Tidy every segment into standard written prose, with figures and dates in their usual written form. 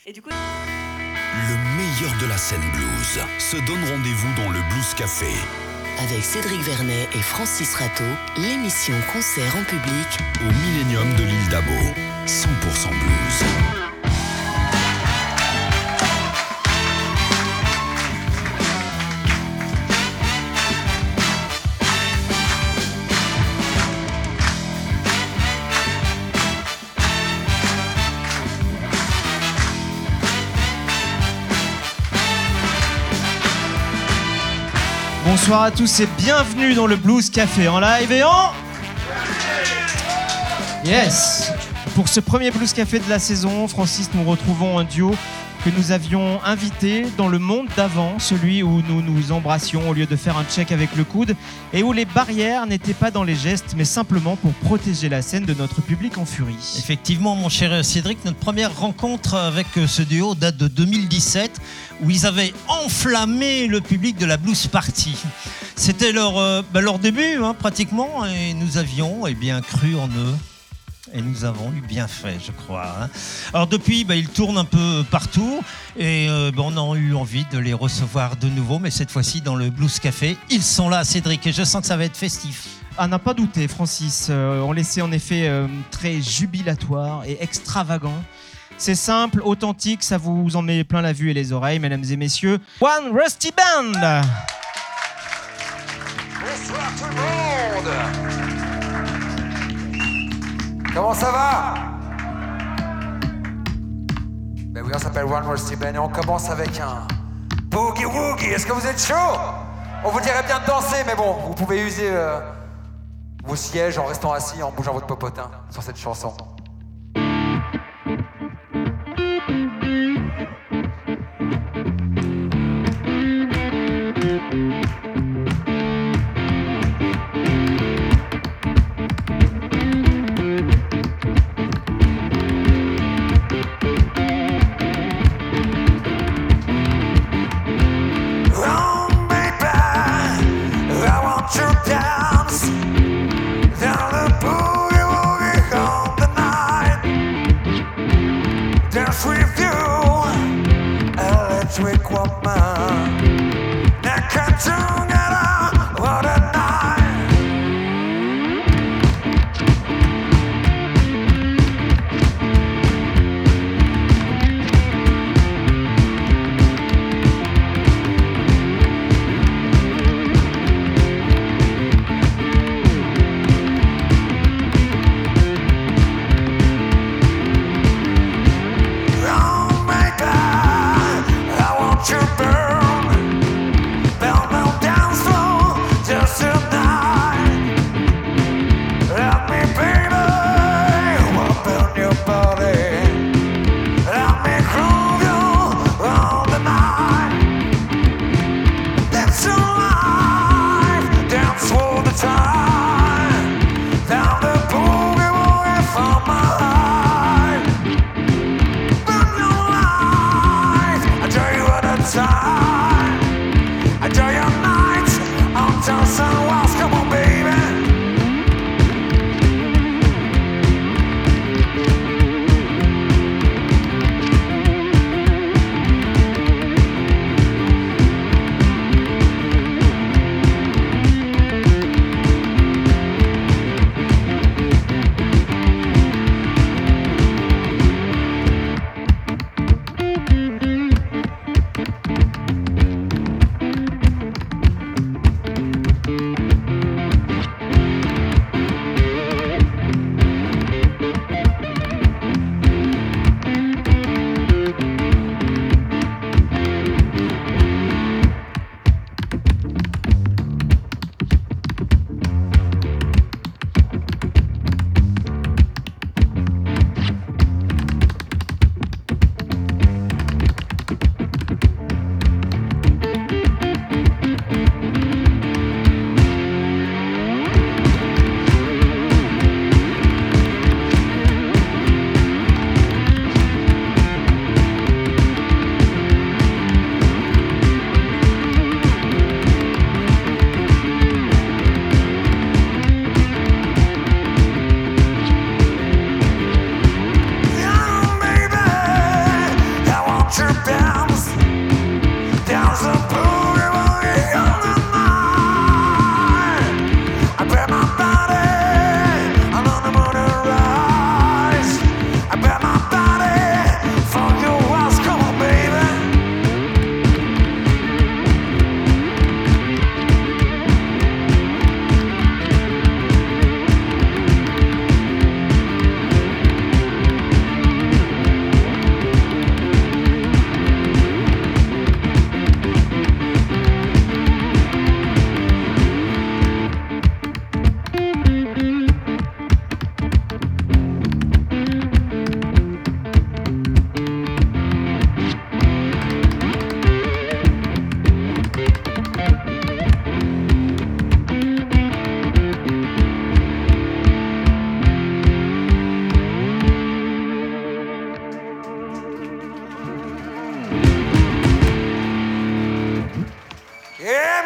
Et du coup... Le meilleur de la scène blues se donne rendez-vous dans le Blues Café. Avec Cédric Vernet et Francis Rateau, l'émission concert en public au Millennium de l'Île d'Abo. 100% blues. Bonsoir à tous et bienvenue dans le Blues Café en live et en... Yes. Pour ce premier Blues Café de la saison, Francis, nous retrouvons un duo que nous avions invité dans le monde d'avant, celui où nous nous embrassions au lieu de faire un check avec le coude et où les barrières n'étaient pas dans les gestes mais simplement pour protéger la scène de notre public en furie. Effectivement, mon cher Cédric, notre première rencontre avec ce duo date de 2017 où ils avaient enflammé le public de la Blues Party. C'était leur début pratiquement et nous avions cru en eux. Et nous avons eu bien fait, je crois. Alors depuis, ils tournent un peu partout et on a eu envie de les recevoir de nouveau, mais cette fois-ci dans le Blues Café. Ils sont là, Cédric, et je sens que ça va être festif. À n'a pas douté, Francis. On laissait en effet très jubilatoire et extravagant. C'est simple, authentique, ça vous en met plein la vue et les oreilles, mesdames et messieurs. One Rusty Band. Bonsoir tout le monde. Comment ça va? Ben oui, on s'appelle One Rusty Band et on commence avec un Boogie Woogie. Est-ce que vous êtes chaud? On vous dirait bien de danser, mais bon, vous pouvez user vos sièges en restant assis et en bougeant votre popotin sur cette chanson. You burn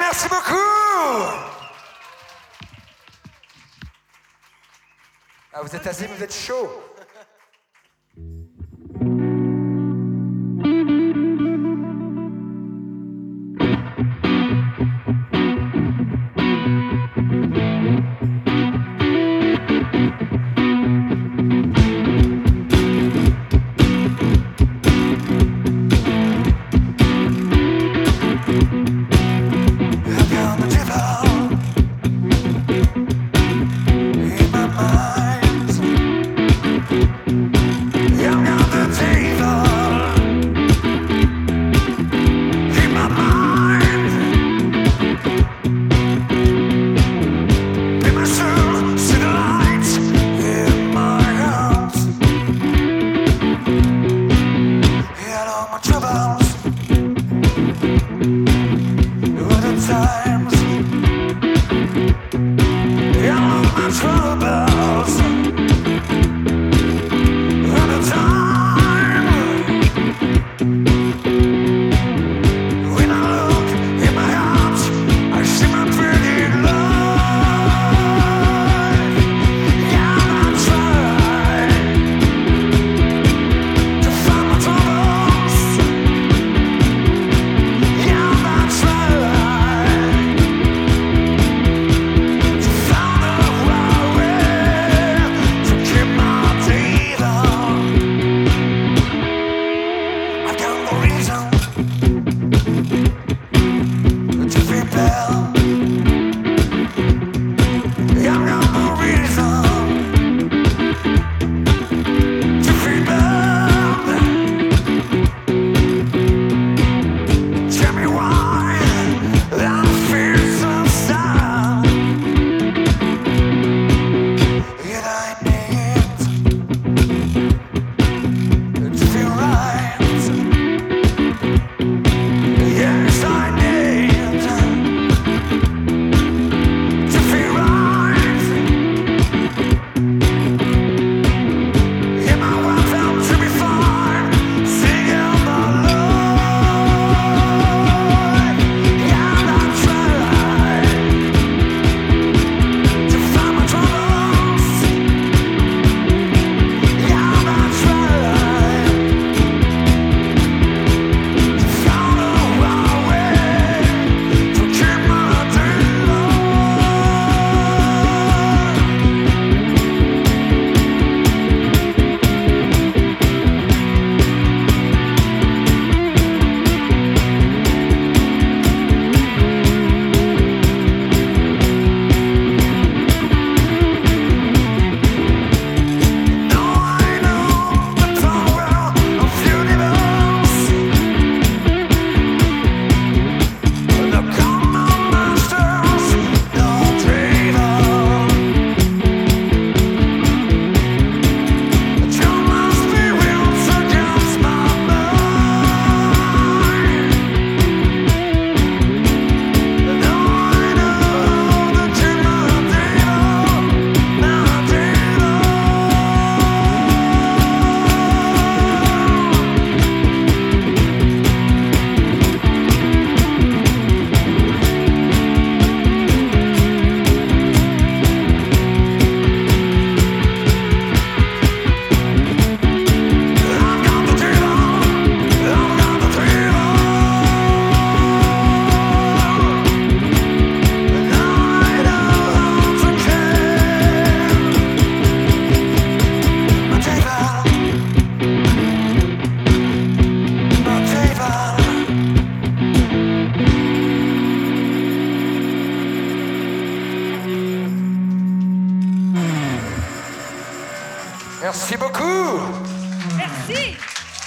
merci beaucoup. Ah, vous êtes assis, vous êtes chaud. Merci beaucoup. Merci.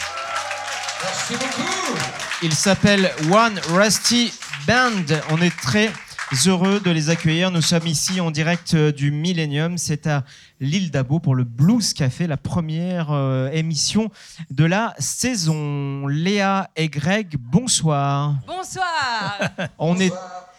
Merci beaucoup. Il s'appelle One Rusty Band. On est très heureux de les accueillir. Nous sommes ici en direct du Millennium. C'est à l'île d'Abo pour le Blues Café, la première émission de la saison. Léa et Greg, bonsoir. Bonsoir. On est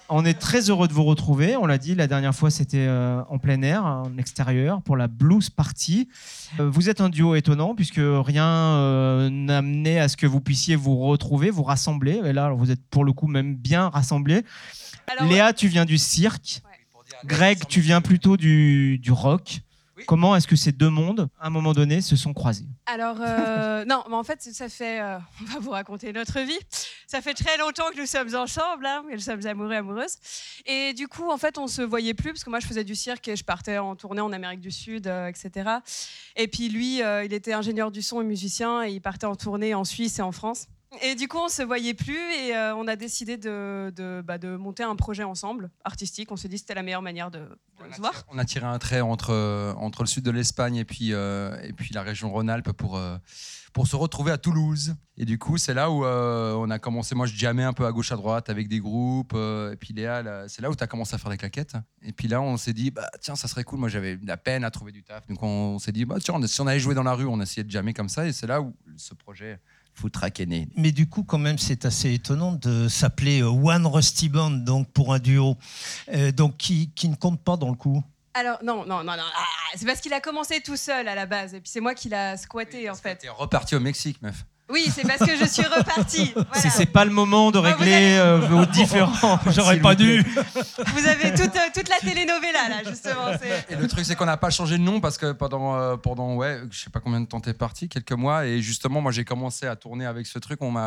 On est très heureux de vous retrouver. On l'a dit, la dernière fois, c'était en plein air, en extérieur, pour la Blues Party. Vous êtes un duo étonnant, puisque rien n'amenait à ce que vous puissiez vous retrouver, vous rassembler. Et là, vous êtes pour le coup même bien rassemblés. Alors, Léa, tu viens du cirque. Ouais. Greg, tu viens plutôt du rock. Oui. Comment est-ce que ces deux mondes, à un moment donné, se sont croisés ? Alors, non, mais en fait, ça fait... on va vous raconter notre vie. Ça fait très longtemps que nous sommes ensemble, hein, et nous sommes amoureux, amoureuses. Et du coup, en fait, on ne se voyait plus, parce que moi, je faisais du cirque et je partais en tournée en Amérique du Sud, etc. Et puis lui, il était ingénieur du son et musicien, et il partait en tournée en Suisse et en France. Et du coup, on ne se voyait plus et on a décidé de monter un projet ensemble, artistique. On s'est dit que c'était la meilleure manière de se voir. On a tiré un trait entre le sud de l'Espagne et puis la région Rhône-Alpes pour se retrouver à Toulouse. Et du coup, c'est là où on a commencé. Moi, je jammais un peu à gauche, à droite avec des groupes. Et puis Léa, c'est là où tu as commencé à faire des claquettes. Et puis là, on s'est dit, tiens, ça serait cool. Moi, j'avais de la peine à trouver du taf. Donc, on s'est dit, tiens, si on allait jouer dans la rue, on essayait de jammer comme ça. Et c'est là où ce projet... Footrack est né. Mais du coup, quand même, c'est assez étonnant de s'appeler One Rusty Band, donc pour un duo, donc qui ne compte pas dans le coup. Alors non, c'est parce qu'il a commencé tout seul à la base, et puis c'est moi qui l'a squatté en fait. T'es reparti au Mexique, meuf. Oui, c'est parce que je suis repartie. Voilà. C'est pas le moment de régler vos différends. J'aurais pas dû. Vous avez toute la telenovela là, justement. Et le truc, c'est qu'on n'a pas changé de nom parce que pendant je sais pas combien de temps t'es parti, quelques mois. Et justement, moi, j'ai commencé à tourner avec ce truc. Où on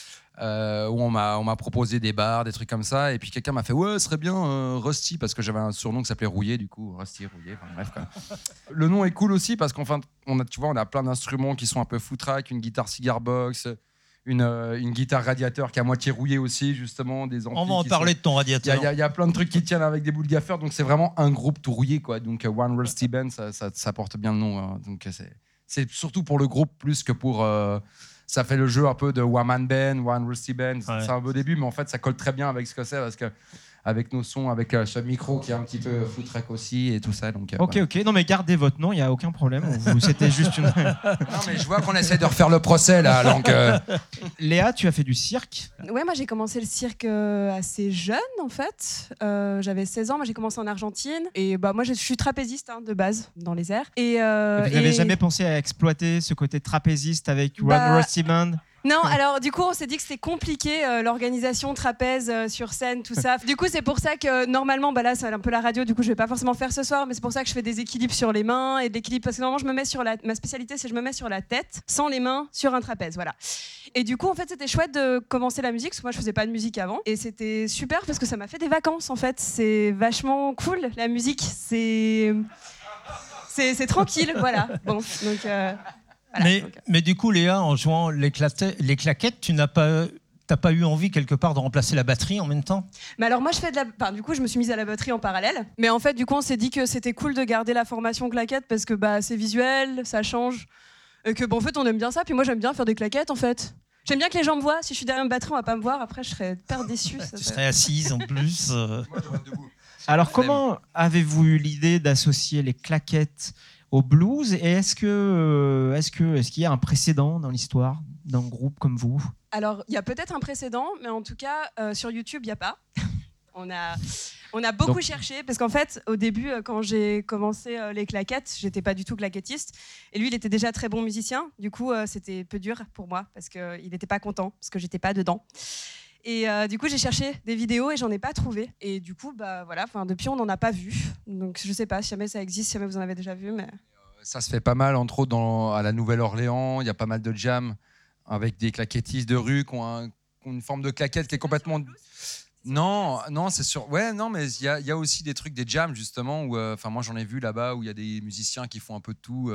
m'a proposé des bars, des trucs comme ça, et puis quelqu'un m'a fait ce serait bien Rusty, parce que j'avais un surnom qui s'appelait Rouillé, du coup Rusty, Rouillé, enfin bref quoi. Le nom est cool aussi parce qu'enfin on a plein d'instruments qui sont un peu footrack, une guitare cigar box, une guitare radiateur qui est à moitié rouillée aussi, justement, des amplis. On va en parler de ton radiateur. Il y a plein de trucs qui tiennent avec des boules gaffeurs, donc c'est vraiment un groupe tout rouillé quoi. Donc One Rusty Band, ça porte bien le nom, hein. Donc c'est surtout pour le groupe plus que pour ça fait le jeu un peu de One Man Band, One Rusty Band. Ouais. C'est un beau début, mais en fait, ça colle très bien avec ce que c'est, parce que avec nos sons, avec ce micro qui est un petit peu footrack aussi et tout ça. Donc, ok. Non, mais gardez votre nom, il n'y a aucun problème. C'était juste une... Non, mais je vois qu'on essaie de refaire le procès, là. Donc, Léa, tu as fait du cirque ? Ouais, moi, j'ai commencé le cirque assez jeune, en fait. J'avais 16 ans, moi, j'ai commencé en Argentine. Et moi, je suis trapéziste de base, dans les airs. Et vous n'avez jamais pensé à exploiter ce côté trapéziste avec One Rusty Band ? Non, alors du coup, on s'est dit que c'était compliqué, l'organisation trapèze sur scène, tout ça. Du coup, c'est pour ça que normalement, là, c'est un peu la radio, du coup, je vais pas forcément faire ce soir, mais c'est pour ça que je fais des équilibres sur les mains et de l'équilibre, parce que normalement, ma spécialité, c'est que je me mets sur la tête, sans les mains, sur un trapèze, voilà. Et du coup, en fait, c'était chouette de commencer la musique, parce que moi, je faisais pas de musique avant, et c'était super parce que ça m'a fait des vacances, en fait. C'est vachement cool, la musique, c'est tranquille, voilà. Bon, donc. Voilà, mais du coup, Léa, en jouant les claquettes, tu n'as pas eu envie quelque part de remplacer la batterie en même temps ? Mais alors moi, du coup, je me suis mise à la batterie en parallèle. Mais en fait, du coup, on s'est dit que c'était cool de garder la formation claquette parce que c'est visuel, ça change. Et que en fait, on aime bien ça. Puis moi, j'aime bien faire des claquettes, en fait. J'aime bien que les gens me voient. Si je suis derrière une batterie, on va pas me voir. Après, je serais hyper déçue. Tu serais assise en plus. Moi, j'aurais debout. Alors, comment avez-vous eu l'idée d'associer les claquettes au blues, et est-ce qu'il y a un précédent dans l'histoire d'un groupe comme vous ? Alors, il y a peut-être un précédent, mais en tout cas, sur YouTube, il n'y a pas. On a beaucoup cherché, parce qu'en fait, au début, quand j'ai commencé les claquettes, j'étais pas du tout claquettiste, et lui, il était déjà très bon musicien. Du coup, c'était peu dur pour moi, parce qu'il n'était pas content, parce que j'étais pas dedans. Et du coup, j'ai cherché des vidéos et j'en ai pas trouvé. Et du coup, depuis, on n'en a pas vu. Donc, je sais pas si jamais ça existe, si jamais vous en avez déjà vu. Mais... Ça se fait pas mal, entre autres, à la Nouvelle-Orléans. Il y a pas mal de jams avec des claquettistes de rue qui ont une forme de claquette qui est complètement... Non, c'est sûr. Ouais, non, mais il y a aussi des trucs, des jams, justement, où... moi, j'en ai vu là-bas, où il y a des musiciens qui font un peu de tout...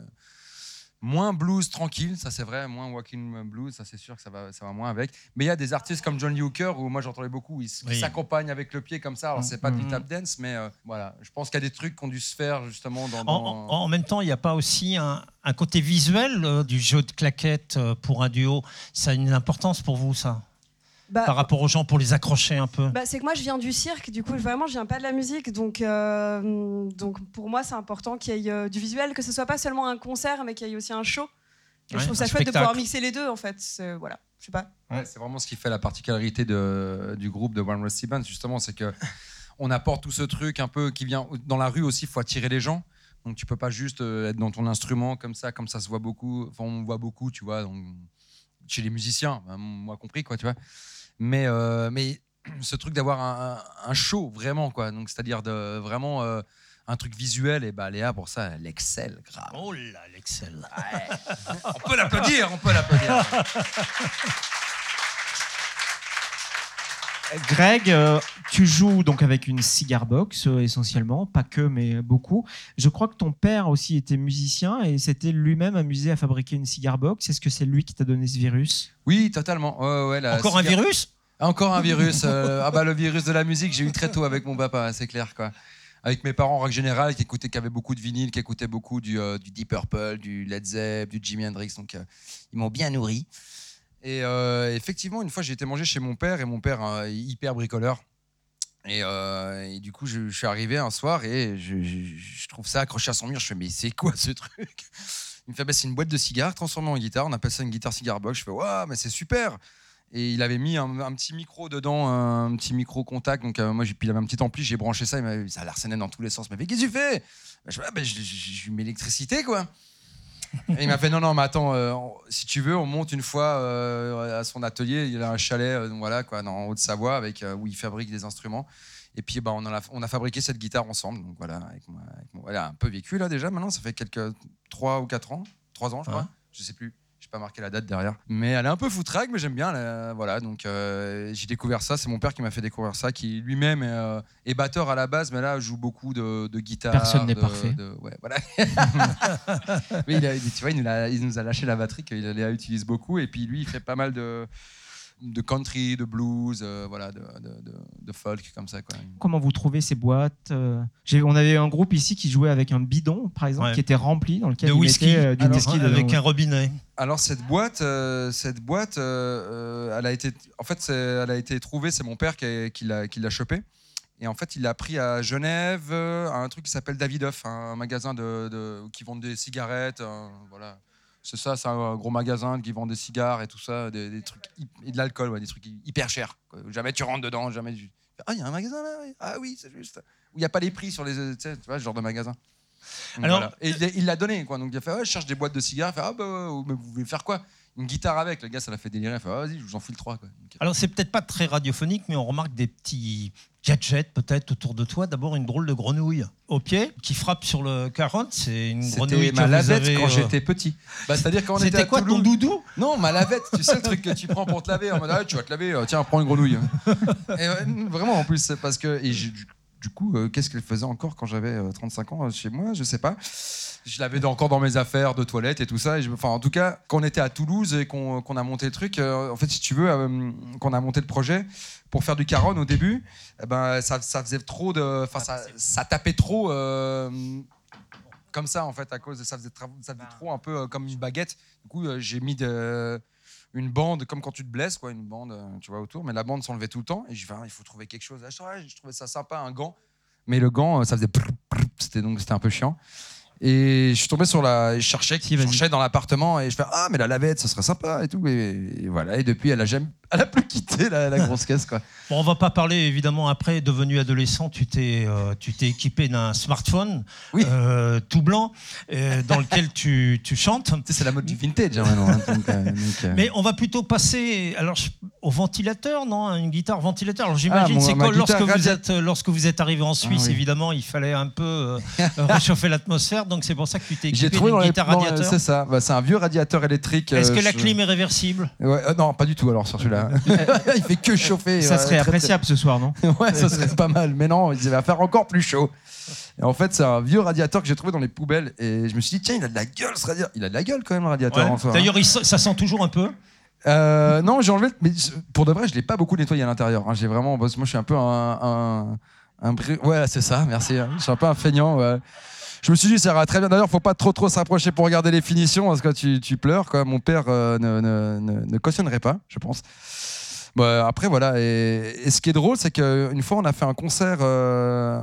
Moins blues tranquille, ça c'est vrai, moins walking blues, ça c'est sûr que ça va moins avec. Mais il y a des artistes comme John Lee Hooker, où moi j'entendais beaucoup, ils s'accompagnent avec le pied comme ça. Alors c'est pas du tap dance, mais voilà. Je pense qu'il y a des trucs qui ont dû se faire justement En même temps, il n'y a pas aussi un côté visuel du jeu de claquettes pour un duo. Ça a une importance pour vous, ça ? Par rapport aux gens, pour les accrocher un peu. C'est que moi je viens du cirque, du coup vraiment je viens pas de la musique, donc pour moi c'est important qu'il y ait du visuel, que ce soit pas seulement un concert mais qu'il y ait aussi un show. Et je trouve ça chouette de pouvoir mixer les deux, en fait. Voilà, je sais pas. Ouais, c'est vraiment ce qui fait la particularité du groupe de One Rusty Band, justement, c'est que on apporte tout ce truc un peu qui vient dans la rue aussi. Il faut attirer les gens, donc tu peux pas juste être dans ton instrument comme ça se voit beaucoup. Enfin, on voit beaucoup, tu vois, donc, chez les musiciens, moi compris, quoi, tu vois. Mais ce truc d'avoir un show vraiment, quoi. Donc c'est-à-dire de vraiment un truc visuel, et bah Léa pour ça, elle excelle grave. Oh là, elle excelle. Ouais. On peut l'applaudir. Greg, tu joues donc avec une cigar box essentiellement, pas que, mais beaucoup. Je crois que ton père aussi était musicien et s'était lui-même amusé à fabriquer une cigar box. Est-ce que c'est lui qui t'a donné ce virus ? Oui, totalement. Ouais, Encore un virus ? Encore un virus. Le virus de la musique, j'ai eu très tôt avec mon papa, c'est clair, quoi. Avec mes parents en règle générale, qui avaient beaucoup de vinyle, qui écoutaient beaucoup du Deep Purple, du Led Zepp, du Jimi Hendrix, donc ils m'ont bien nourri. Et effectivement, une fois, j'ai été manger chez mon père, et mon père est hyper bricoleur. Et du coup, je suis arrivé un soir et je trouve ça accroché à son mur. Je fais, mais c'est quoi ce truc ? Il me fait, c'est une boîte de cigares transformée en guitare. On appelle ça une guitare cigar box. Je fais, waouh, mais c'est super ! Et il avait mis un petit micro dedans, un petit micro contact. Donc moi, puis il avait un petit ampli, j'ai branché ça. Ça a l'air sonnait dans tous les sens. Il m'a fait, qu'est-ce que tu fais ? Je mets l'électricité, quoi. Et il m'a fait non mais attends, si tu veux on monte une fois à son atelier, il a un chalet voilà quoi, en Haute-Savoie avec où il fabrique des instruments, et puis on a fabriqué cette guitare ensemble, donc voilà, avec moi, elle a un peu vécu là déjà maintenant, ça fait 3 ou 4 ans, 3 ans je crois, je sais plus. J'ai pas marqué la date derrière, mais elle est un peu foutraque, mais j'aime bien. Voilà, donc j'ai découvert ça. C'est mon père qui m'a fait découvrir ça, qui lui-même est batteur à la base, mais là joue beaucoup de guitare. Personne n'est parfait. Ouais, voilà. Oui, tu vois, il nous a lâché la batterie qu'il la utilise beaucoup, et puis lui, il fait pas mal de country, de blues, voilà, de folk comme ça, quoi. Comment vous trouvez ces boîtes ? On avait un groupe ici qui jouait avec un bidon, par exemple, qui était rempli, dans lequel de whisky, du whisky avec un robinet. Alors cette boîte, elle a été trouvée. C'est mon père qui l'a chopée. Et en fait, il l'a pris à Genève, à un truc qui s'appelle Davidoff, un magasin qui vend des cigarettes, voilà. C'est ça, c'est un gros magasin qui vend des cigares et tout ça, des trucs et de l'alcool, ouais, des trucs hyper chers, quoi. Jamais tu rentres dedans, jamais tu... Ah, il y a un magasin là, oui. Ah oui, c'est juste. Où il n'y a pas les prix sur les, tu vois, ce genre de magasin. Donc, alors, voilà. Et il l'a donné, quoi. Donc il a fait, je cherche des boîtes de cigares. Il fait, mais vous voulez faire quoi ? Une guitare avec. Le gars, ça l'a fait délirer. Il fait, vas-y, je vous en file 3, quoi. Donc, alors c'est peut-être pas très radiophonique, mais on remarque des petits gadgets peut-être autour de toi. D'abord une drôle de grenouille au pied qui frappe sur le carotte. C'est une grenouille que ma lavette vous avez, quand j'étais petit. C'est-à-dire quand on était à quoi, Toulouse, ton doudou ? Non, ma lavette. Tu sais le truc que tu prends pour te laver. En mode, tu vas te laver. Tiens, prends une grenouille. Et vraiment, en plus, c'est parce que du coup, qu'est-ce qu'elle faisait encore quand j'avais 35 ans chez moi ? Je sais pas. Je l'avais encore dans mes affaires de toilette et tout ça. En tout cas, quand on était à Toulouse et qu'on a monté le truc, en fait, si tu veux, qu'on a monté le projet pour faire du caron au début, ça faisait trop de, ça tapait trop comme ça en fait à cause de ça faisait trop un peu comme une baguette. Du coup, j'ai mis une bande comme quand tu te blesses, quoi, une bande, tu vois, autour, mais la bande s'enlevait tout le temps. Et je il faut trouver quelque chose. Je trouvais ça sympa, un gant, mais le gant, ça faisait c'était un peu chiant. Et je suis tombé je cherchais dans l'appartement et je fais mais la lavette ça serait sympa et tout, et voilà, et depuis elle a plus quitté la grosse caisse, quoi. Bon, on va pas parler évidemment après. Devenu adolescent, tu t'es équipé d'un smartphone, oui. Tout blanc, dans lequel tu chantes. C'est la mode du vintage, hein, maintenant. Mais on va plutôt passer au ventilateur, non ? Une guitare ventilateur. Alors j'imagine c'est quoi lorsque vous êtes arrivé en Suisse, évidemment il fallait un peu réchauffer l'atmosphère, donc c'est pour ça que tu t'es équipé d'une guitare radiateur. C'est ça, c'est un vieux radiateur électrique. Est-ce que la clim est réversible ? Non, pas du tout alors sur celui-là. Il fait que chauffer. Ça serait appréciable ce soir, non ? Ouais, ça serait pas mal. Mais non, il va faire encore plus chaud. Et en fait, c'est un vieux radiateur que j'ai trouvé dans les poubelles. Et je me suis dit, tiens, il a de la gueule ce radiateur. Il a de la gueule quand même, le radiateur. Ouais. En soi, d'ailleurs, ça sent toujours un peu. Non, j'ai enlevé. Mais pour de vrai, je l'ai pas beaucoup nettoyé à l'intérieur. J'ai vraiment. Moi, je suis un peu ouais, c'est ça. Merci. Je suis un peu un feignant. Ouais. Je me suis dit, ça ira très bien. D'ailleurs, faut pas trop s'approcher pour regarder les finitions, parce que tu pleures, quoi. Mon père ne cautionnerait pas, je pense. Après, voilà. Et ce qui est drôle, c'est qu'une fois, on a fait un concert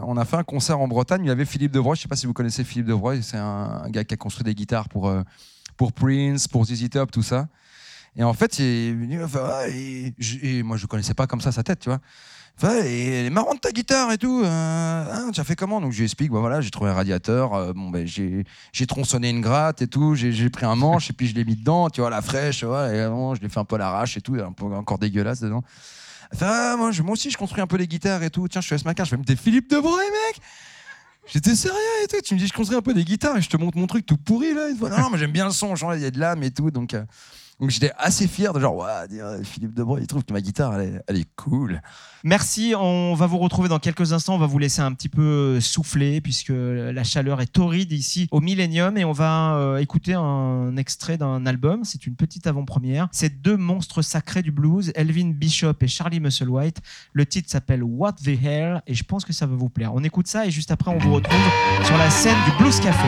en Bretagne. Il y avait Philippe Devroy. Je sais pas si vous connaissez Philippe Devroy. C'est un gars qui a construit des guitares pour pour Prince, pour ZZ Top, tout ça. Et en fait, il est venu, enfin, et moi je connaissais pas comme ça sa tête, tu vois. Enfin, et elle est marrante ta guitare et tout. Tu as fait comment? Donc je lui explique, voilà, j'ai trouvé un radiateur, j'ai tronçonné une gratte et tout, j'ai pris un manche et puis je l'ai mis dedans, tu vois, la fraîche, et je l'ai fait un peu à l'arrache et tout, un peu encore dégueulasse dedans. Enfin, moi aussi je construis un peu les guitares et tout. Tiens, je suis à ce matin, je fais des Philippe Debray, mec. J'étais sérieux et tout. Tu me dis, je construis un peu des guitares et je te montre mon truc tout pourri là. Non, mais j'aime bien le son, genre il y a de l'âme et tout, donc j'étais assez fier de genre, Philippe Debray, il trouve que ma guitare, elle est cool. Merci, on va vous retrouver dans quelques instants. On va vous laisser un petit peu souffler puisque la chaleur est torride ici au Millennium et on va écouter un extrait d'un album. C'est une petite avant-première. C'est deux monstres sacrés du blues, Elvin Bishop et Charlie Musselwhite. Le titre s'appelle What the Hell et je pense que ça va vous plaire. On écoute ça et juste après on vous retrouve sur la scène du Blues Café.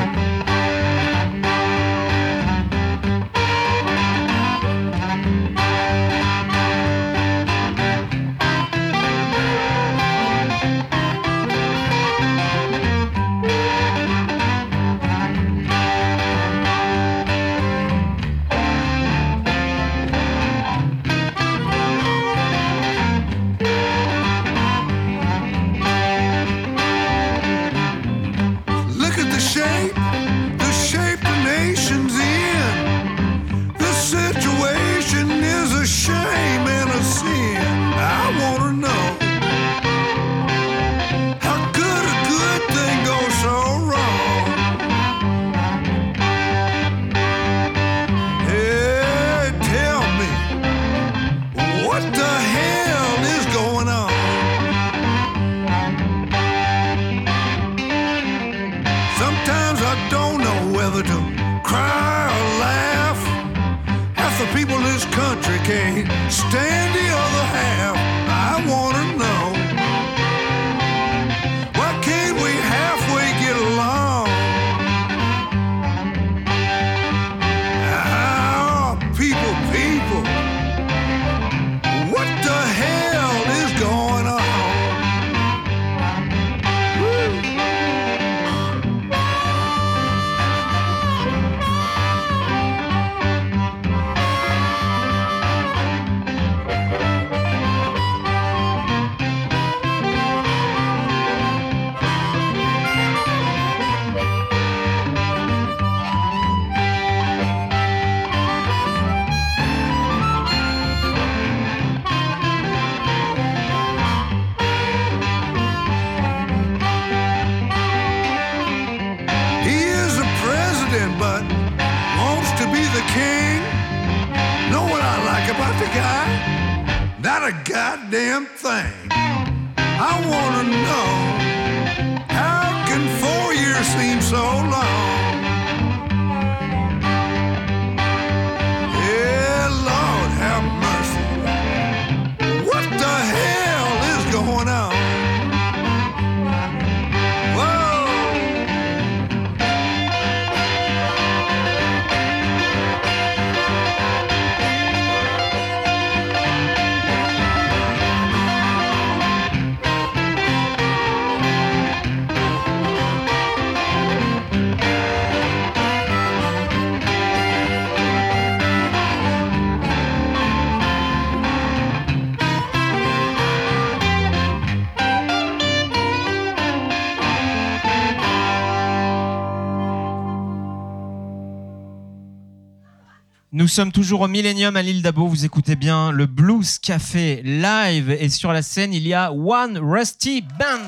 Nous sommes toujours au Millennium à l'île d'Abo. Vous écoutez bien le Blues Café live. Et sur la scène, il y a One Rusty Band.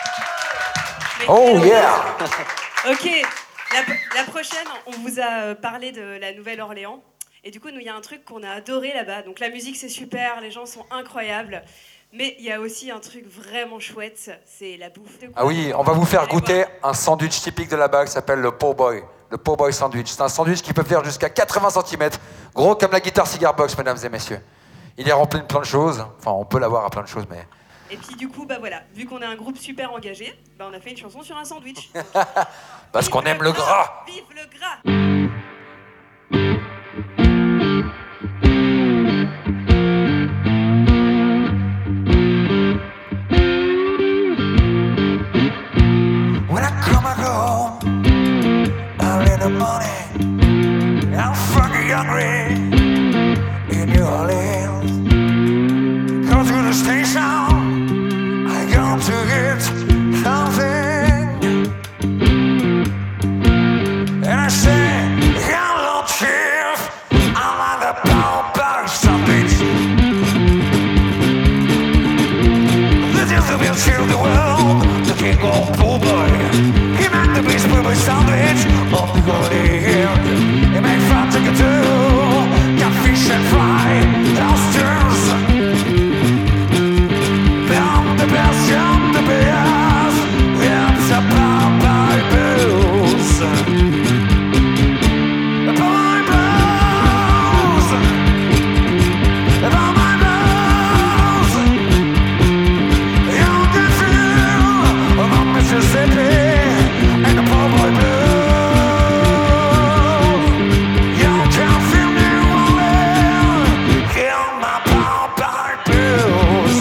Oh yeah. Ok, la prochaine, on vous a parlé de la Nouvelle-Orléans. Et du coup, nous, il y a un truc qu'on a adoré là-bas. Donc la musique, c'est super, les gens sont incroyables. Mais il y a aussi un truc vraiment chouette, c'est la bouffe. Ah oui, on va vous faire goûter un sandwich typique de là-bas qui s'appelle le po' boy. Le po' boy sandwich. C'est un sandwich qui peut faire jusqu'à 80 cm. Gros comme la guitare Cigar Box, mesdames et messieurs. Il est rempli de plein de choses. Enfin, on peut l'avoir à plein de choses, mais... Et puis du coup, voilà, vu qu'on est un groupe super engagé, on a fait une chanson sur un sandwich. Parce qu'on aime le gras. Vive le gras. When I come home early in the morning, chill the world, the king of poor boy. He made the best purple sandwich of the golden head. He made fried chicken too, catfish and fry, oysters. Down the best, down the best, it's a Popeye blues. Popeye blues. Popeye blues. You can feel the Mississippi and the Popeye blues. You can feel New Orleans in my Popeye blues.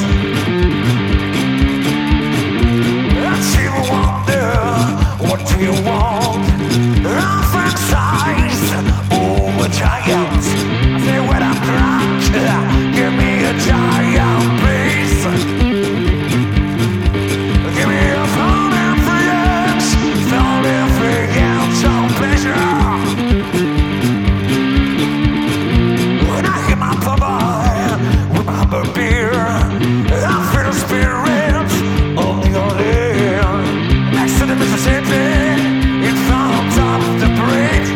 Let's see you wonder, what do you want? Rough size, oh, a giant. I say when I'm drunk, give me a giant, please. Give me a phone and friends, phone and friends on pleasure. When I hear my Popeye, with my beer, I feel the spirit of the Orleans. Next to the Mississippi, in front of the bridge.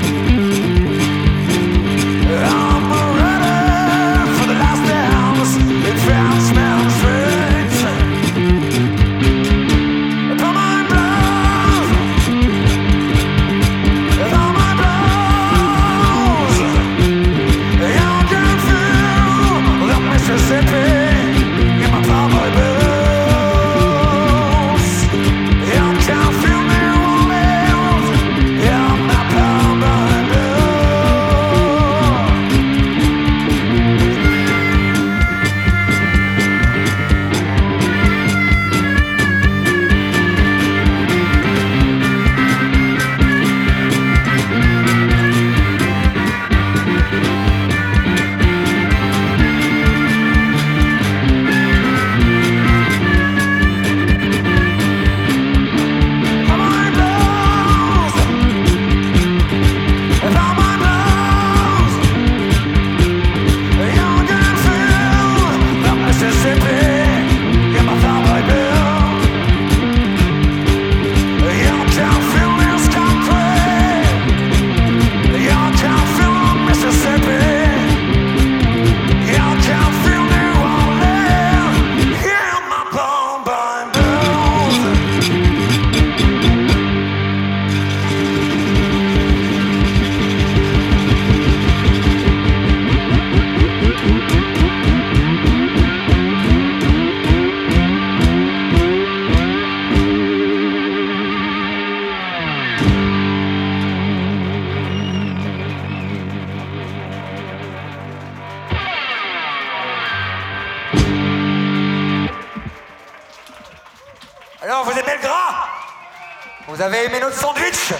I'm ready for the last dance. It feels man's face. Popeye blues. Popeye blues. You can feel the Mississippi in my Popeye blues. You can feel New Orleans in my Popeye blues. Popeye blues. Popeye blues. You can feel the Mississippi in my Popeye blues. You can feel this country. You can feel Mississippi. You can feel New Orleans in my Popeye blues. Alors, vous aimez le gras? Vous avez aimé notre sandwich?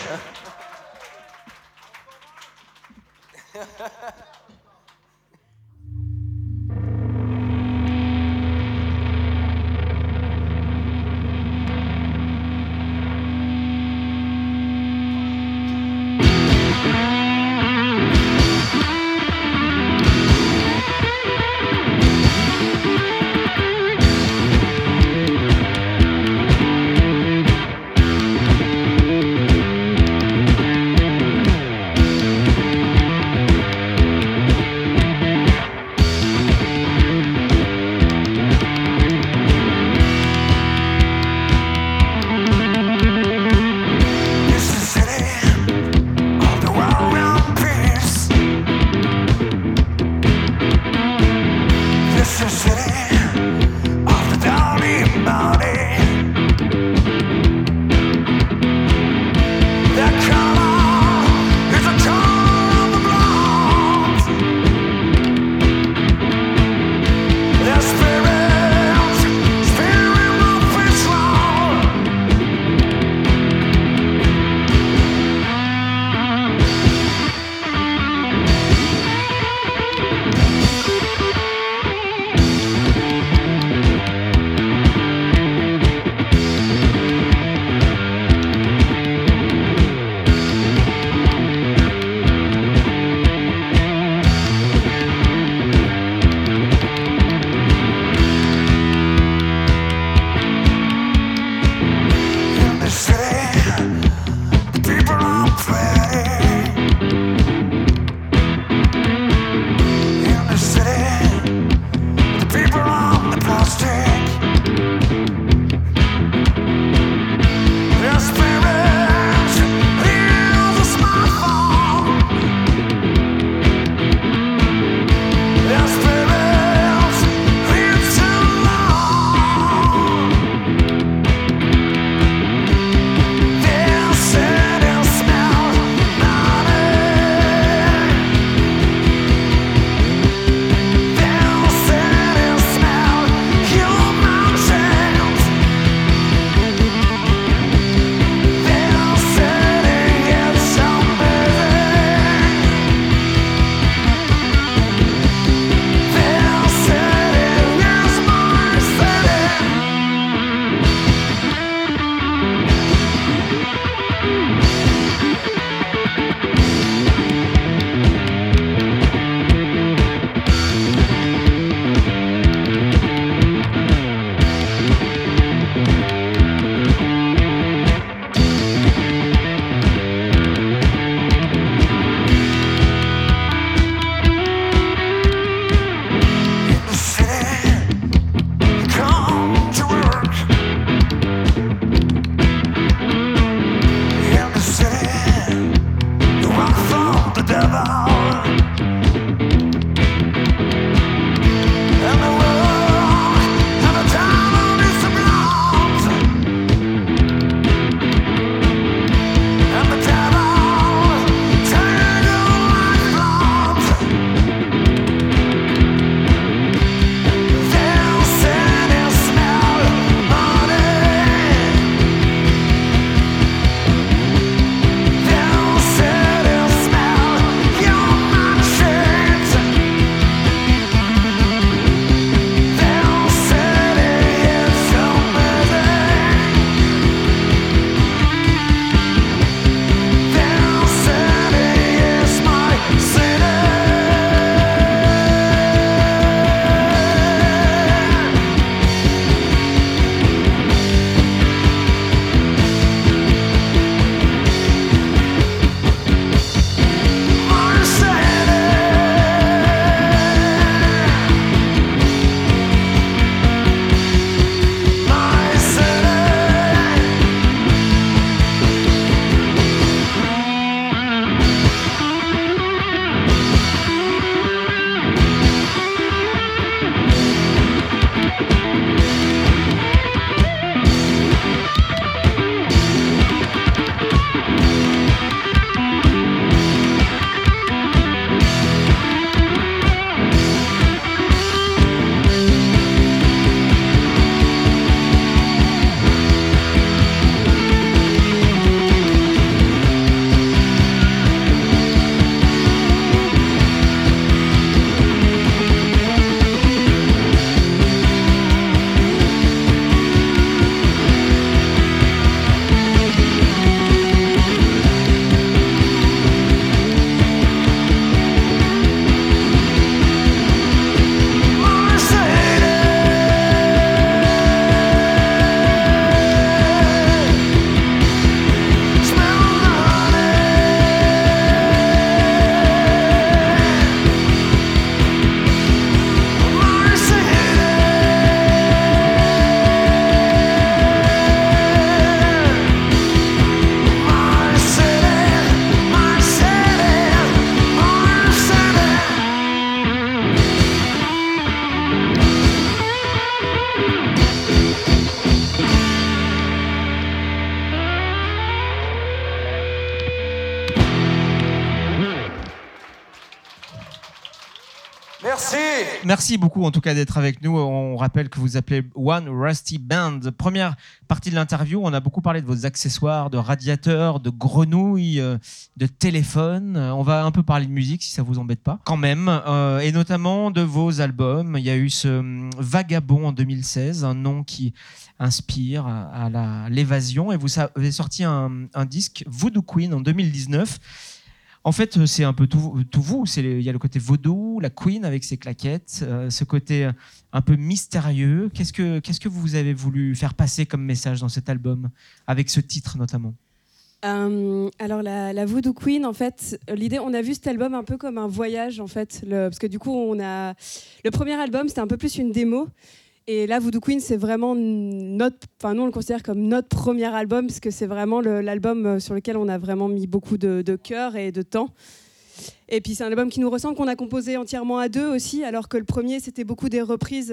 Merci beaucoup en tout cas d'être avec nous. On rappelle que vous appelez One Rusty Band. Première partie de l'interview, on a beaucoup parlé de vos accessoires, de radiateurs, de grenouilles, de téléphones. On va un peu parler de musique si ça vous embête pas. Quand même, et notamment de vos albums. Il y a eu ce Vagabond en 2016, un nom qui inspire à l'évasion. Et vous avez sorti un disque Voodoo Queen en 2019. En fait, c'est un peu tout vous. Il y a le côté vaudou, la Queen avec ses claquettes, ce côté un peu mystérieux. Qu'est-ce que vous avez voulu faire passer comme message dans cet album, avec ce titre notamment ? Alors la Voodoo Queen, en fait, l'idée, on a vu cet album un peu comme un voyage, en fait, parce que du coup, le premier album, c'était un peu plus une démo. Et là, Voodoo Queen, c'est vraiment nous, on le considère comme notre premier album, parce que c'est vraiment l'album sur lequel on a vraiment mis beaucoup de cœur et de temps. Et puis c'est un album qui nous ressemble, qu'on a composé entièrement à deux aussi, alors que le premier, c'était beaucoup des reprises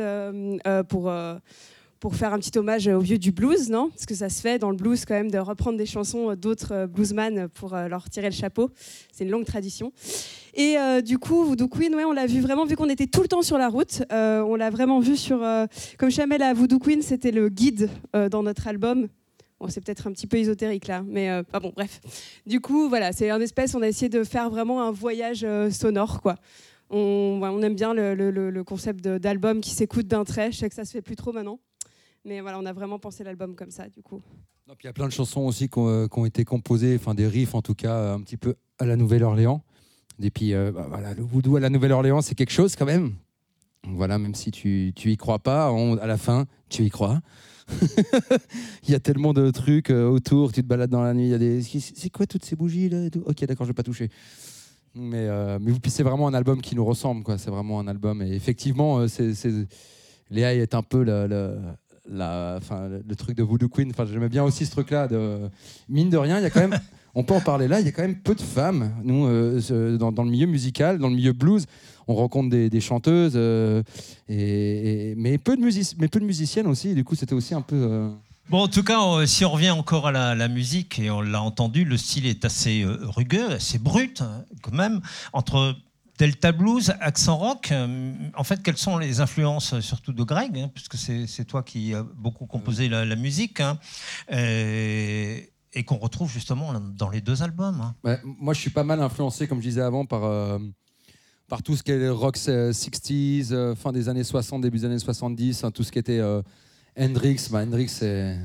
pour faire un petit hommage aux vieux du blues, non ? Parce que ça se fait dans le blues quand même de reprendre des chansons d'autres bluesman pour leur tirer le chapeau. C'est une longue tradition. Et du coup, Voodoo Queen, on l'a vu vraiment, vu qu'on était tout le temps sur la route. On l'a vraiment vu sur... comme jamais, la Voodoo Queen, c'était le guide dans notre album. Bon, c'est peut-être un petit peu ésotérique là, mais bon, bref. Du coup, voilà, c'est un espèce, on a essayé de faire vraiment un voyage sonore, quoi. On aime bien le concept d'album qui s'écoute d'un trait. Je sais que ça se fait plus trop maintenant. Mais voilà, on a vraiment pensé l'album comme ça, du coup. Il y a plein de chansons aussi qui ont été composées, enfin des riffs en tout cas, un petit peu à la Nouvelle-Orléans. Et puis, voilà, le voodoo à la Nouvelle-Orléans, c'est quelque chose quand même. Voilà, même si tu y crois pas, à la fin, tu y crois. Il y a tellement de trucs autour, tu te balades dans la nuit, il y a c'est quoi toutes ces bougies là et tout. Ok, d'accord, je vais pas toucher. Mais c'est vraiment un album qui nous ressemble, quoi. C'est vraiment un album. Et effectivement, Léa est un peu le truc de Voodoo Queen. Enfin, j'aimais bien aussi ce truc-là. Mine de rien, il y a quand même, on peut en parler là, il y a quand même peu de femmes. Nous, dans le milieu musical, dans le milieu blues, on rencontre des chanteuses, mais peu de musiciennes aussi. Du coup, c'était aussi un peu... Bon, en tout cas, si on revient encore à la musique, et on l'a entendu, le style est assez rugueux, assez brut, quand même, entre Delta Blues, accent rock. En fait, quelles sont les influences, surtout de Greg, puisque c'est toi qui as beaucoup composé la musique, et qu'on retrouve justement dans les deux albums. Ouais, moi, je suis pas mal influencé, comme je disais avant, par tout ce qui est rock 60s, fin des années 60, début des années 70, tout ce qui était Hendrix. Hendrix, c'est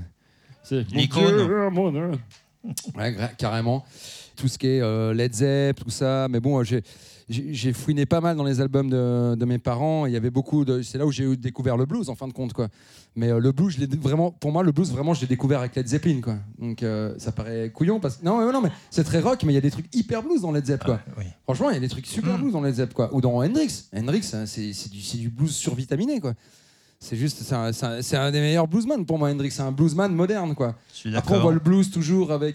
l'icône. Ouais, carrément. Tout ce qui est Led Zepp, tout ça. Mais bon, j'ai fouiné pas mal dans les albums de mes parents. Il y avait beaucoup c'est là où j'ai découvert le blues, en fin de compte, quoi. Mais le blues, pour moi, le blues, vraiment, je l'ai découvert avec Led Zeppelin, quoi. Donc ça paraît couillon parce que non, mais c'est très rock, mais il y a des trucs hyper blues dans Led Zepp, quoi. Oui. Franchement, il y a des trucs super blues dans Led Zepp, quoi. Ou dans Hendrix. Hendrix, c'est du blues survitaminé, quoi. C'est juste, c'est un des meilleurs bluesmen pour moi, Hendrix. C'est un bluesman moderne, quoi. Après, on voit le blues toujours avec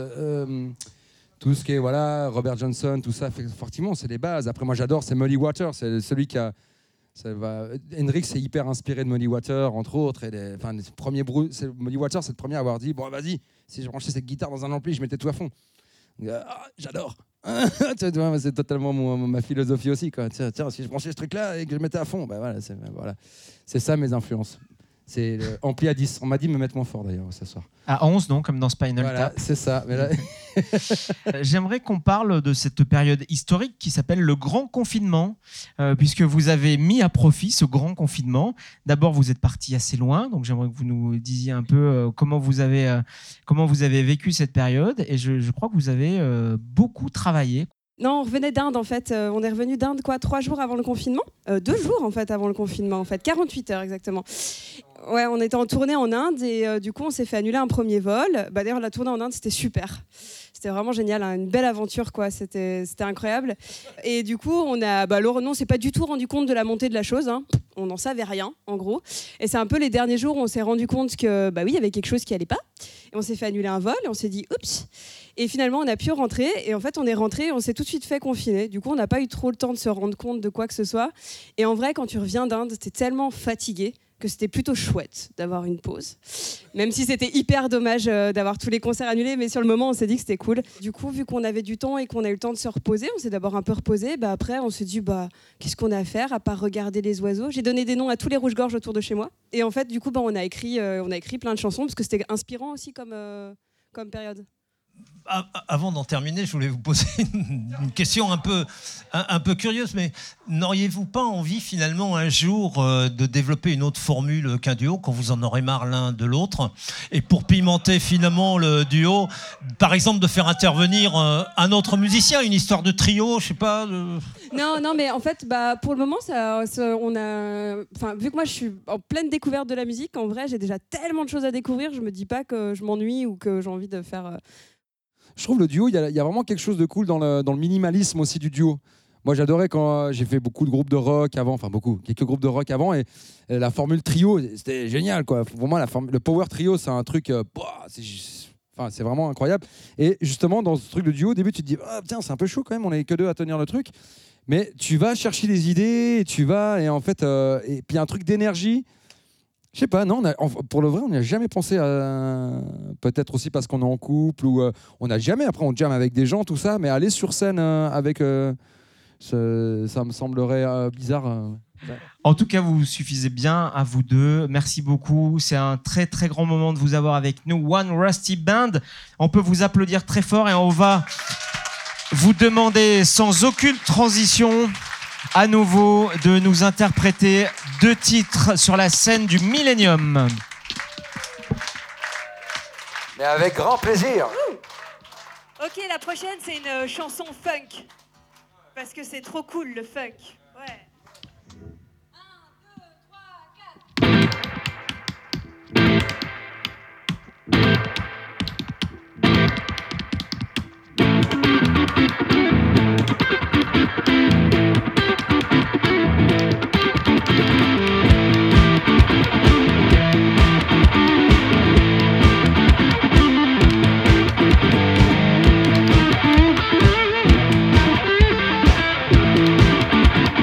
tout ce qui est Robert Johnson, tout ça. Effectivement, c'est les bases. Après, moi, j'adore, c'est Muddy Waters. C'est celui qui a... Hendrix est hyper inspiré de Muddy Waters, entre autres. Muddy Waters, c'est le premier à avoir dit, bon, vas-y, si je branchais cette guitare dans un ampli, je mettais tout à fond. J'adore. C'est totalement ma philosophie aussi, quoi. Tiens, si je branchais ce truc-là et que je le mettais à fond, voilà. C'est ça mes influences. C'est ampli à 10. On m'a dit de me mettre moins fort d'ailleurs ce soir. À 11, non, comme dans Spinal Tap. C'est ça. Mais là... J'aimerais qu'on parle de cette période historique qui s'appelle le Grand Confinement, puisque vous avez mis à profit ce Grand Confinement. D'abord, vous êtes parti assez loin, donc j'aimerais que vous nous disiez un peu comment vous avez vécu cette période. Et je crois que vous avez beaucoup travaillé. Non, on revenait d'Inde en fait. On est revenu d'Inde 3 jours avant le confinement. 2 jours en fait avant le confinement, en fait. 48 heures exactement. Ouais, on était en tournée en Inde et du coup on s'est fait annuler un premier vol. D'ailleurs la tournée en Inde c'était super. C'était vraiment génial, une belle aventure quoi. C'était incroyable. Et du coup on on s'est pas du tout rendu compte de la montée de la chose. On n'en savait rien en gros. Et c'est un peu les derniers jours où on s'est rendu compte que il y avait quelque chose qui allait pas. Et on s'est fait annuler un vol et on s'est dit oups. Et finalement, on a pu rentrer. Et en fait, on est rentré et on s'est tout de suite fait confiner. Du coup, on n'a pas eu trop le temps de se rendre compte de quoi que ce soit. Et en vrai, quand tu reviens d'Inde, t'es tellement fatigué que c'était plutôt chouette d'avoir une pause. Même si c'était hyper dommage d'avoir tous les concerts annulés, mais sur le moment, on s'est dit que c'était cool. Du coup, vu qu'on avait du temps et qu'on a eu le temps de se reposer, on s'est d'abord un peu reposé. Après, on s'est dit, qu'est-ce qu'on a à faire à part regarder les oiseaux ? J'ai donné des noms à tous les rouges-gorges autour de chez moi. Et en fait, du coup, on a écrit plein de chansons parce que c'était inspirant aussi comme période. Avant d'en terminer, je voulais vous poser une question un peu curieuse, mais n'auriez-vous pas envie finalement un jour de développer une autre formule qu'un duo, quand vous en aurez marre l'un de l'autre, et pour pimenter finalement le duo, par exemple de faire intervenir un autre musicien, une histoire de trio, je sais pas. Non, mais en fait, pour le moment, vu que moi je suis en pleine découverte de la musique, en vrai, j'ai déjà tellement de choses à découvrir, je me dis pas que je m'ennuie ou que j'ai envie de faire. Je trouve le duo, il y a vraiment quelque chose de cool dans le minimalisme aussi du duo. Moi, j'adorais quand j'ai fait beaucoup de groupes de rock avant, quelques groupes de rock avant, et la formule trio, c'était génial, quoi. Pour moi, le power trio, c'est un truc, c'est vraiment incroyable. Et justement, dans ce truc de duo, au début, tu te dis, putain, c'est un peu chaud quand même, on n'est que deux à tenir le truc. Mais tu vas chercher des idées, et en fait, et puis il y a un truc d'énergie. Je sais pas, non, pour le vrai, on n'y a jamais pensé à. Peut-être aussi parce qu'on est en couple, ou on n'a jamais, après on jam avec des gens, tout ça, mais aller sur scène avec. Ça me semblerait bizarre. En tout cas, vous suffisez bien à vous deux. Merci beaucoup. C'est un très très grand moment de vous avoir avec nous. One Rusty Band. On peut vous applaudir très fort et on va vous demander sans aucune transition à nouveau de nous interpréter 2 titres sur la scène du Millennium. Mais avec grand plaisir. Ok, la prochaine, c'est une chanson funk. Parce que c'est trop cool, le funk. Ouais. 1, 2, 3, 4.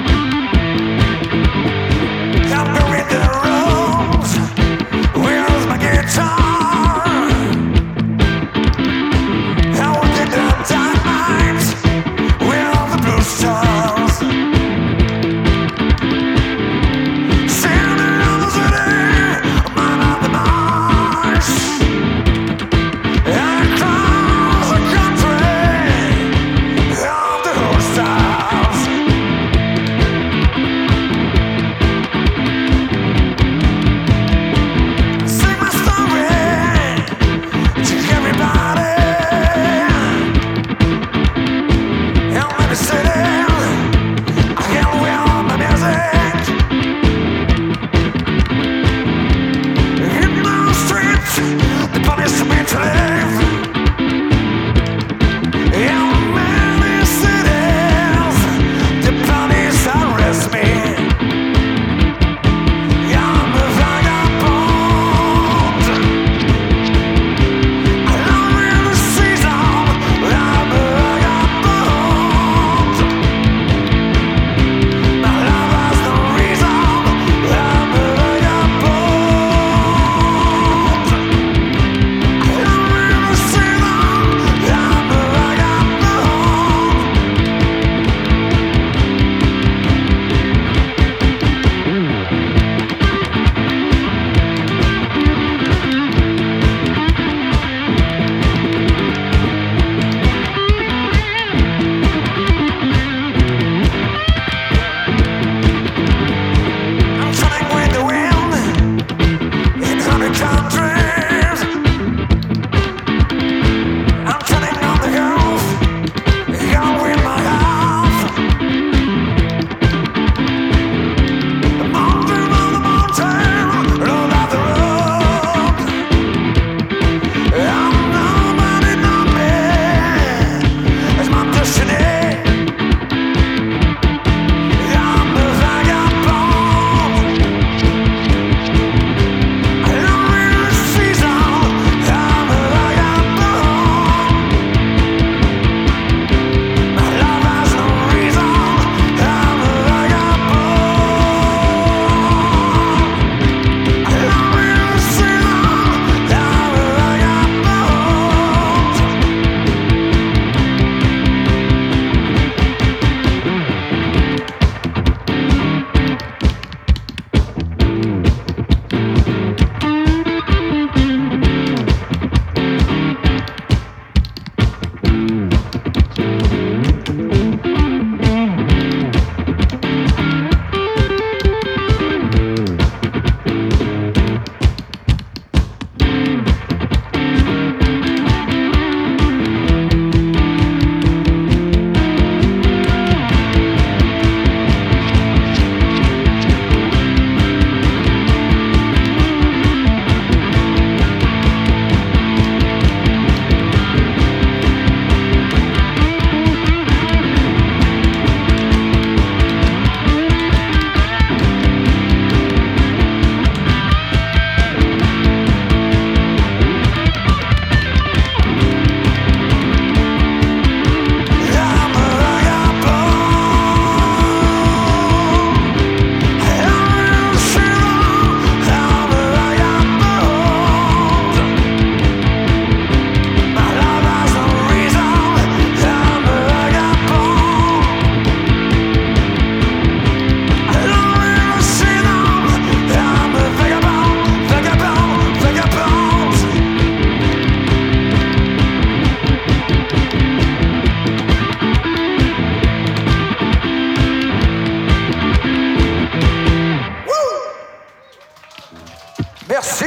Merci.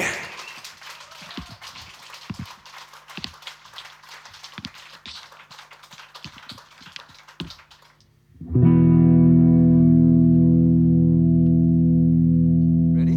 Ready?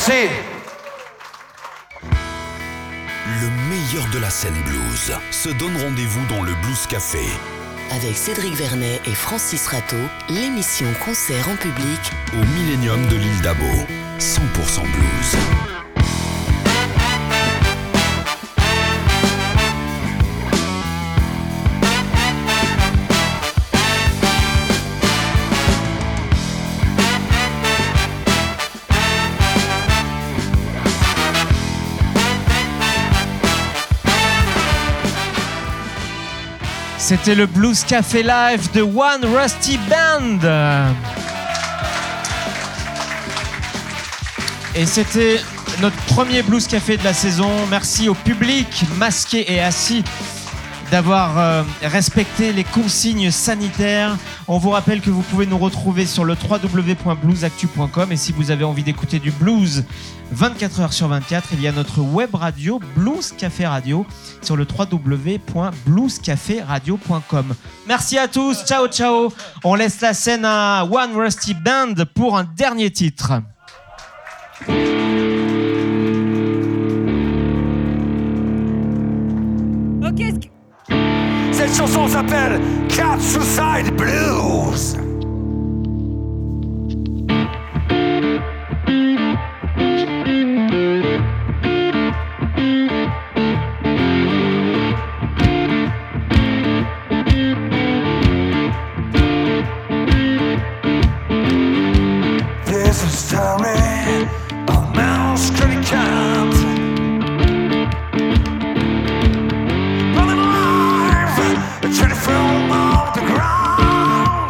Merci. Le meilleur de la scène blues se donne rendez-vous dans le Blues Café. Avec Cédric Vernet et Francis Rateau, l'émission Concert en public Au Millennium de l'île d'Abo. 100% blues. C'était le Blues Café Live de One Rusty Band. Et c'était notre premier Blues Café de la saison. Merci au public masqué et assis d'avoir respecté les consignes sanitaires. On vous rappelle que vous pouvez nous retrouver sur le www.bluesactu.com et si vous avez envie d'écouter du blues 24 heures sur 24, il y a notre web radio Blues Café Radio sur le www.bluescaferadio.com. Merci à tous, ciao ciao. On laisse la scène à One Rusty Band pour un dernier titre. Ok, Cette chanson s'appelle Cat Suicide Blues. There's a story of Mouse Creek Cat. Running live, trying to film off the ground.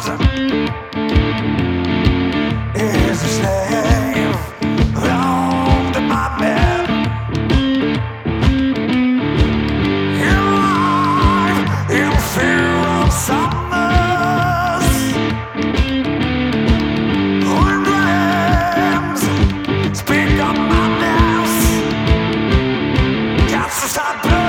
Is a slave of the madman. In life, in fear of summers. When dreams speak of madness. Cats to stop.